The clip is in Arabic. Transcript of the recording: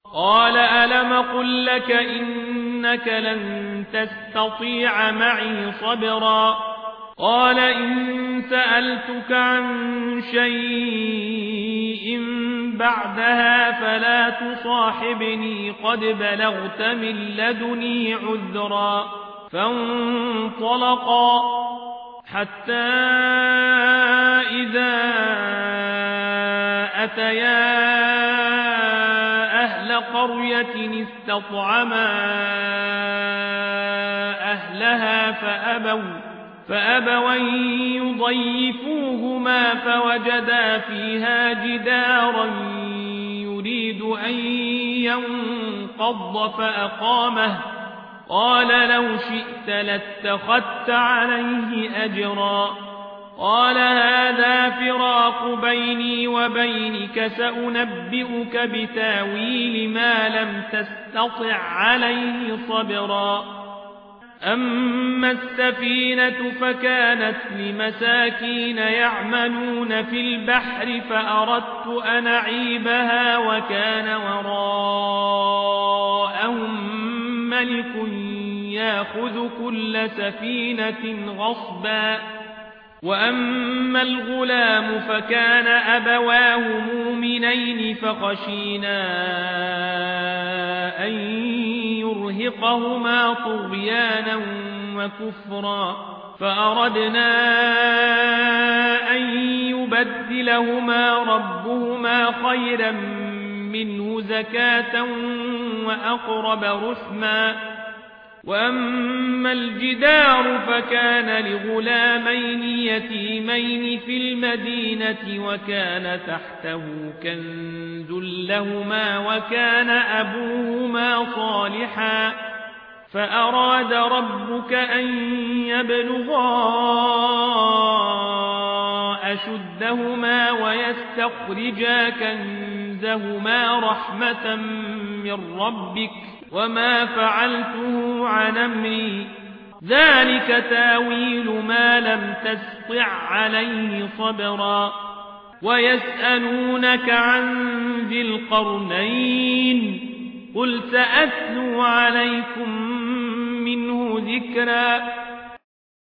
قال ألم قل لك إنك لن تستطيع معي صبرا قال إن سألتك عن شيء بعدها فلا تصاحبني قد بلغت من لدني عذرا فانطلقا حتى إذا أتيا أهل قرية استطعما أهلها فأبوا يضيفوهما فوجدا فيها جدارا يريد أن ينقض فأقامه قال لو شئت لاتخذت عليه أجرا قال هذا فراق بيني وبينك سأنبئك بتاويل ما لم تستطع عليه صبرا أما السفينة فكانت لمساكين يعملون في البحر فأردت أن أعيبها وكان وراءهم ملك يأخذ كل سفينة غصبا وأما الغلام فكان أبواه مؤمنين فخشينا أن يرهقهما طغيانا وكفرا فأردنا أن يبدلهما ربهما خيرا منه زكاة وأقرب رحما وأما الجدار فكان لغلامين يتيمين في المدينة وكان تحته كنز لهما وكان أبوهما صالحا فأراد ربك أن يبلغا أشدهما ويستخرجا كنزهما رحمة من ربك وما فعلته عن أمري ذلك تاويل ما لم تستطع عليه صبرا ويسألونك عن ذي القرنين قل سأتلو عليكم منه ذكرا